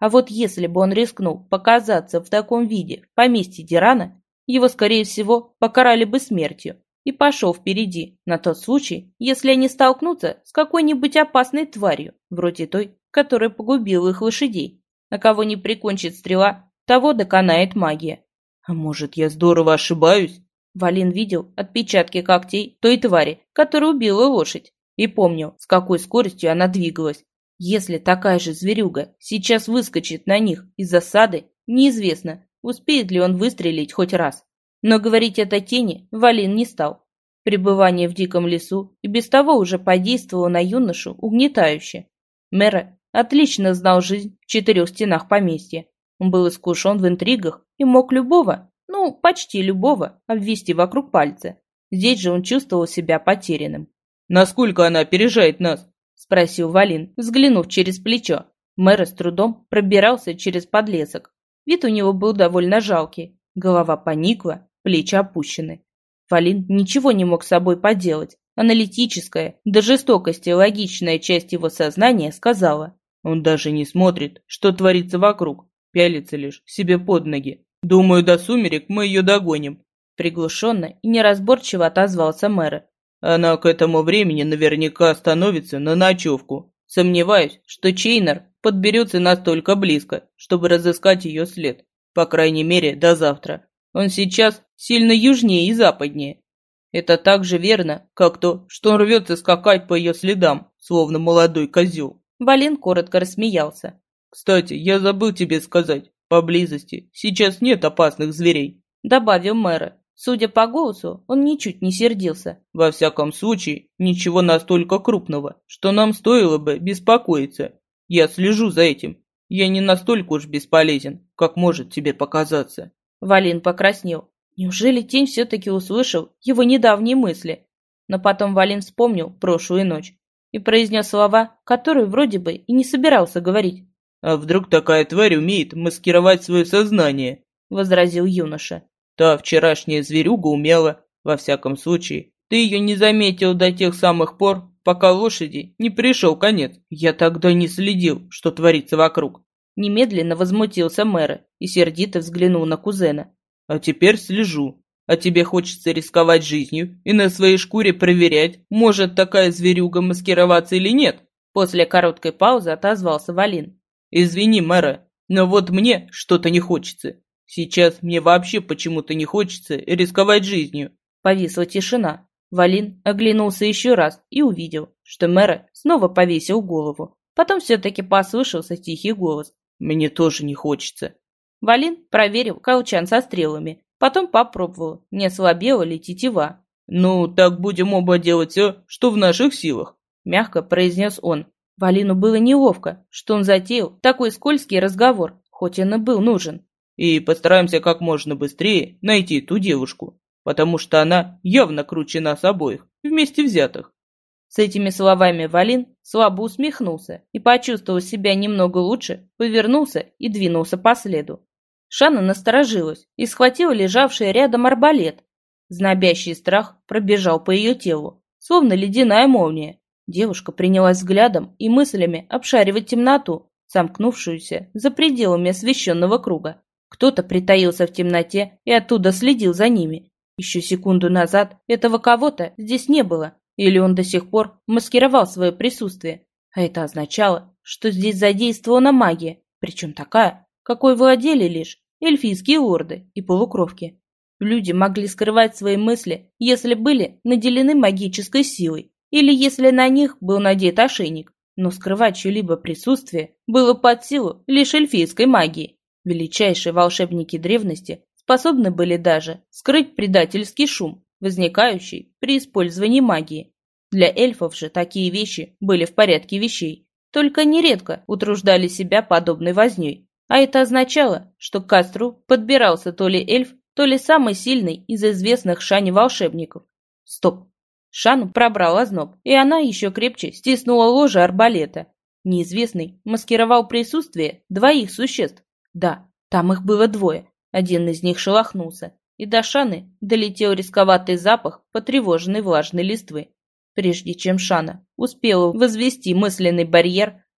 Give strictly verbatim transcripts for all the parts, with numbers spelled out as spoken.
А вот если бы он рискнул показаться в таком виде в поместье Дирана, его, скорее всего, покарали бы смертью и пошел впереди, на тот случай, если они столкнутся с какой-нибудь опасной тварью, вроде той, которая погубила их лошадей. А кого не прикончит стрела, того доконает магия. А может, я здорово ошибаюсь? Валин видел отпечатки когтей той твари, которая убила лошадь, и помнил, с какой скоростью она двигалась. Если такая же зверюга сейчас выскочит на них из засады, неизвестно, успеет ли он выстрелить хоть раз. Но говорить это тени Валин не стал. Пребывание в диком лесу и без того уже подействовало на юношу угнетающе. Мэра отлично знал жизнь в четырех стенах поместья. Он был искушен в интригах и мог любого, ну, почти любого, обвести вокруг пальца. Здесь же он чувствовал себя потерянным. «Насколько она опережает нас?» — спросил Валин, взглянув через плечо. Мэр с трудом пробирался через подлесок. Вид у него был довольно жалкий. Голова поникла, плечи опущены. Валин ничего не мог с собой поделать. Аналитическая, до жестокости логичная часть его сознания сказала: «Он даже не смотрит, что творится вокруг, пялится лишь себе под ноги. Думаю, до сумерек мы ее догоним». Приглушенно и неразборчиво отозвался мэр. «Она к этому времени наверняка остановится на ночевку. Сомневаюсь, что Чейнер подберется настолько близко, чтобы разыскать ее след. По крайней мере, до завтра. Он сейчас сильно южнее и западнее. Это так же верно, как то, что он рвется скакать по ее следам, словно молодой козел». Валин коротко рассмеялся. «Кстати, я забыл тебе сказать, поблизости сейчас нет опасных зверей», — добавил мэр. Судя по голосу, он ничуть не сердился. «Во всяком случае, ничего настолько крупного, что нам стоило бы беспокоиться. Я слежу за этим. Я не настолько уж бесполезен, как может тебе показаться». Валин покраснел. Неужели тень все-таки услышал его недавние мысли? Но потом Валин вспомнил прошлую ночь и произнес слова, которые вроде бы и не собирался говорить. «А вдруг такая тварь умеет маскировать свое сознание?» — возразил юноша. «Та вчерашняя зверюга умела. Во всяком случае, ты ее не заметил до тех самых пор, пока лошади не пришел конец. Я тогда не следил, что творится вокруг». Немедленно возмутился мэр и сердито взглянул на кузена. «А теперь слежу. А тебе хочется рисковать жизнью и на своей шкуре проверять, может такая зверюга маскироваться или нет?» После короткой паузы отозвался Валин. «Извини, мэра, но вот мне что-то не хочется. Сейчас мне вообще почему-то не хочется рисковать жизнью». Повисла тишина. Валин оглянулся еще раз и увидел, что мэр снова повесил голову. Потом все-таки послышался тихий голос. «Мне тоже не хочется». Валин проверил колчан со стрелами, потом попробовал, не ослабела ли тетива. «Ну, так будем оба делать все, что в наших силах», — мягко произнес он. Валину было неловко, что он затеял такой скользкий разговор, хоть он и был нужен. «И постараемся как можно быстрее найти ту девушку, потому что она явно круче нас обоих, вместе взятых». С этими словами Валин слабо усмехнулся и, почувствовав себя немного лучше, повернулся и двинулся по следу. Шана насторожилась и схватила лежавший рядом арбалет. Знобящий страх пробежал по ее телу, словно ледяная молния. Девушка принялась взглядом и мыслями обшаривать темноту, сомкнувшуюся за пределами освещенного круга. Кто-то притаился в темноте и оттуда следил за ними. Еще секунду назад этого кого-то здесь не было, или он до сих пор маскировал свое присутствие. А это означало, что здесь задействована магия, причем такая, какой владели лишь эльфийские лорды и полукровки. Люди могли скрывать свои мысли, если были наделены магической силой, или если на них был надет ошейник, но скрывать чье-либо присутствие было под силу лишь эльфийской магии. Величайшие волшебники древности способны были даже скрыть предательский шум, возникающий при использовании магии. Для эльфов же такие вещи были в порядке вещей, только нередко утруждали себя подобной вознёй. А это означало, что к костру подбирался то ли эльф, то ли самый сильный из известных Шане волшебников. Стоп! Шану пробрал озноб, и она еще крепче стиснула ложе арбалета. Неизвестный маскировал присутствие двоих существ. Да, там их было двое. Один из них шелохнулся, и до Шаны долетел рисковатый запах потревоженной влажной листвы. Прежде чем Шана успела возвести мысленный барьер,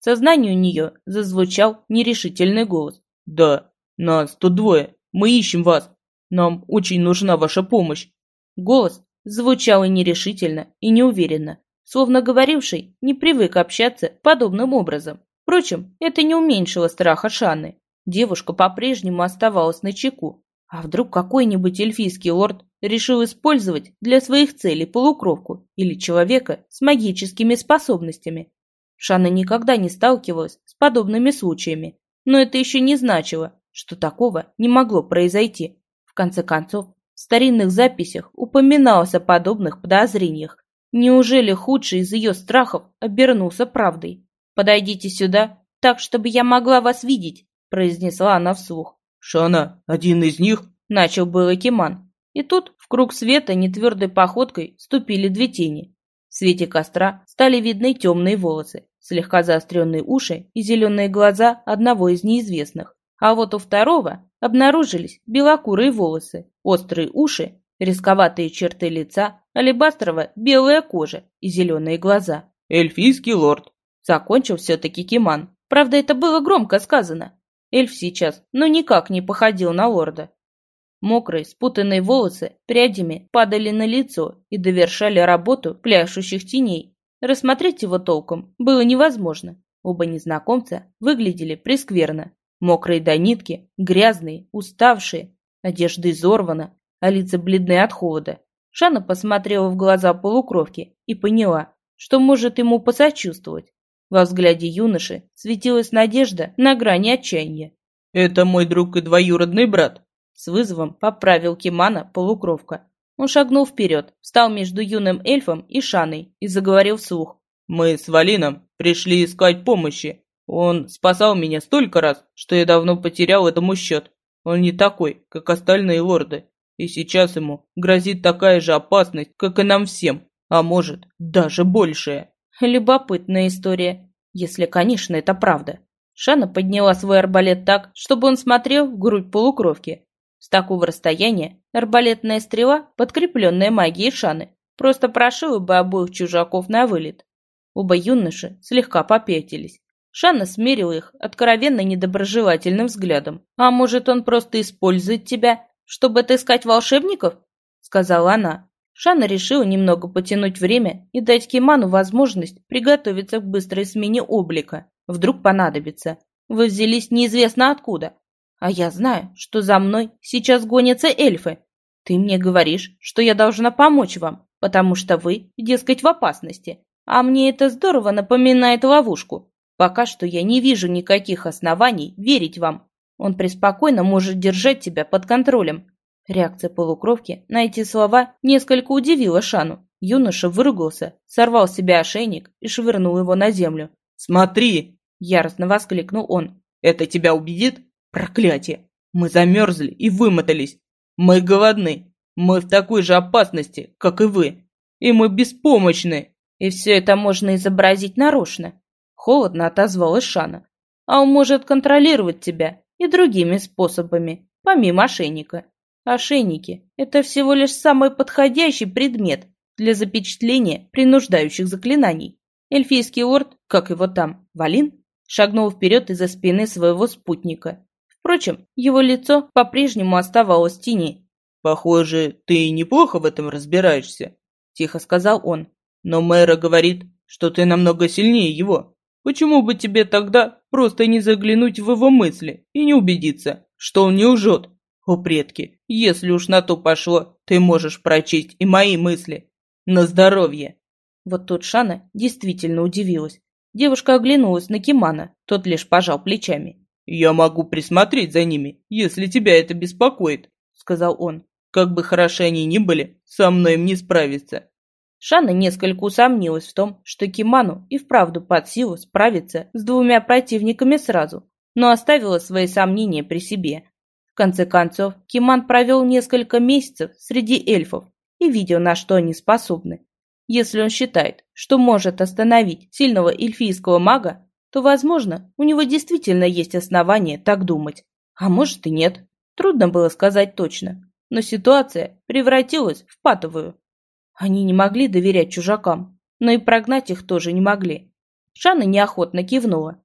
В сознании у нее зазвучал нерешительный голос. «Да, нас тут двое. Мы ищем вас. Нам очень нужна ваша помощь». Голос звучал и нерешительно, и неуверенно, словно говоривший не привык общаться подобным образом. Впрочем, это не уменьшило страха Шанны. Девушка по-прежнему оставалась начеку. А вдруг какой-нибудь эльфийский лорд решил использовать для своих целей полукровку или человека с магическими способностями? Шанна никогда не сталкивалась с подобными случаями, но это еще не значило, что такого не могло произойти. В конце концов, в старинных записях упоминалось о подобных подозрениях. Неужели худший из ее страхов обернулся правдой? «Подойдите сюда, так, чтобы я могла вас видеть», — произнесла она вслух. «Шана, один из них?» — начал было Киман. И тут в круг света нетвердой походкой ступили две тени. В свете костра стали видны темные волосы, слегка заостренные уши и зеленые глаза одного из неизвестных. А вот у второго обнаружились белокурые волосы, острые уши, рисковатые черты лица, алебастрово-белая кожа и зеленые глаза. «Эльфийский лорд», — закончил все-таки Киман. Правда, это было громко сказано. Эльф сейчас ну никак не походил на лорда. Мокрые, спутанные волосы прядями падали на лицо и довершали работу пляшущих теней. Рассмотреть его толком было невозможно. Оба незнакомца выглядели прескверно. Мокрые до нитки, грязные, уставшие, одежда изорвана, а лица бледны от холода. Шана посмотрела в глаза полукровки и поняла, что может ему посочувствовать. Во взгляде юноши светилась надежда на грани отчаяния. «Это мой друг и двоюродный брат», — с вызовом поправил Кимана полукровка. Он шагнул вперед, встал между юным эльфом и Шаной и заговорил вслух. «Мы с Валином пришли искать помощи. Он спасал меня столько раз, что я давно потерял этому счет. Он не такой, как остальные лорды, и сейчас ему грозит такая же опасность, как и нам всем, а может, даже большая». Любопытная история, если, конечно, это правда. Шана подняла свой арбалет так, чтобы он смотрел в грудь полукровки. С такого расстояния арбалетная стрела, подкрепленная магией Шаны, просто прошила бы обоих чужаков на вылет. Оба юноши слегка попятились. Шана смерила их откровенно недоброжелательным взглядом. «А может, он просто использует тебя, чтобы отыскать волшебников?» — сказала она. Шана решила немного потянуть время и дать Киману возможность приготовиться к быстрой смене облика. Вдруг понадобится. Вы взялись неизвестно откуда. А я знаю, что за мной сейчас гонятся эльфы. Ты мне говоришь, что я должна помочь вам, потому что вы, дескать, в опасности. А мне это здорово напоминает ловушку. Пока что я не вижу никаких оснований верить вам. Он преспокойно может держать тебя под контролем». Реакция полукровки на эти слова несколько удивила Шану. Юноша выругался, сорвал с себя ошейник и швырнул его на землю. «Смотри!» — яростно воскликнул он. «Это тебя убедит? Проклятие! Мы замерзли и вымотались. Мы голодны. Мы в такой же опасности, как и вы. И мы беспомощны». «И все это можно изобразить нарочно», — холодно отозвалась Шана. «А он может контролировать тебя и другими способами, помимо ошейника. Ошейники – это всего лишь самый подходящий предмет для запечатления принуждающих заклинаний». Эльфийский лорд, как его там, Валин, шагнул вперед из-за спины своего спутника. Впрочем, его лицо по-прежнему оставалось в тени. «Похоже, ты неплохо в этом разбираешься», – тихо сказал он. «Но Мэра говорит, что ты намного сильнее его. Почему бы тебе тогда просто не заглянуть в его мысли и не убедиться, что он не лжет? О, предки, если уж на то пошло, ты можешь прочесть и мои мысли. На здоровье!» Вот тут Шана действительно удивилась. Девушка оглянулась на Кимана, тот лишь пожал плечами. «Я могу присмотреть за ними, если тебя это беспокоит», — сказал он. «Как бы хороши они ни были, со мной им не справиться». Шана несколько усомнилась в том, что Киману и вправду под силу справиться с двумя противниками сразу, но оставила свои сомнения при себе. В конце концов, Киман провел несколько месяцев среди эльфов и видел, на что они способны. Если он считает, что может остановить сильного эльфийского мага, то, возможно, у него действительно есть основания так думать. А может и нет. Трудно было сказать точно. Но ситуация превратилась в патовую. Они не могли доверять чужакам, но и прогнать их тоже не могли. Шана неохотно кивнула.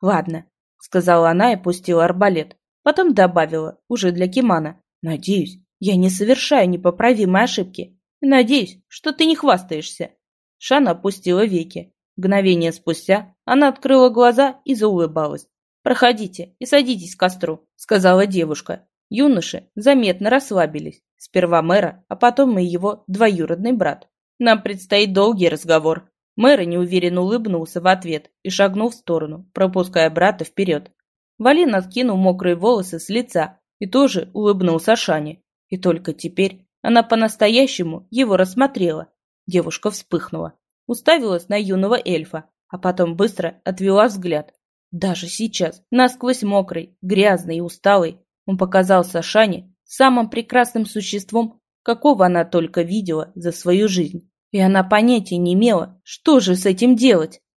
«Ладно», — сказала она и пустила арбалет. Потом добавила, уже для Кимана. «Надеюсь, я не совершаю непоправимой ошибки. Надеюсь, что ты не хвастаешься». Шана опустила веки. Мгновение спустя она открыла глаза и заулыбалась. «Проходите и садитесь к костру», — сказала девушка. Юноши заметно расслабились. Сперва мэра, а потом и его двоюродный брат. «Нам предстоит долгий разговор». Мэр неуверенно улыбнулся в ответ и шагнул в сторону, пропуская брата вперед. Валин откинул мокрые волосы с лица и тоже улыбнулся Шане. И только теперь она по-настоящему его рассмотрела. Девушка вспыхнула, уставилась на юного эльфа, а потом быстро отвела взгляд. Даже сейчас, насквозь мокрый, грязный и усталый, он показался Шане самым прекрасным существом, какого она только видела за свою жизнь. И она понятия не имела, что же с этим делать.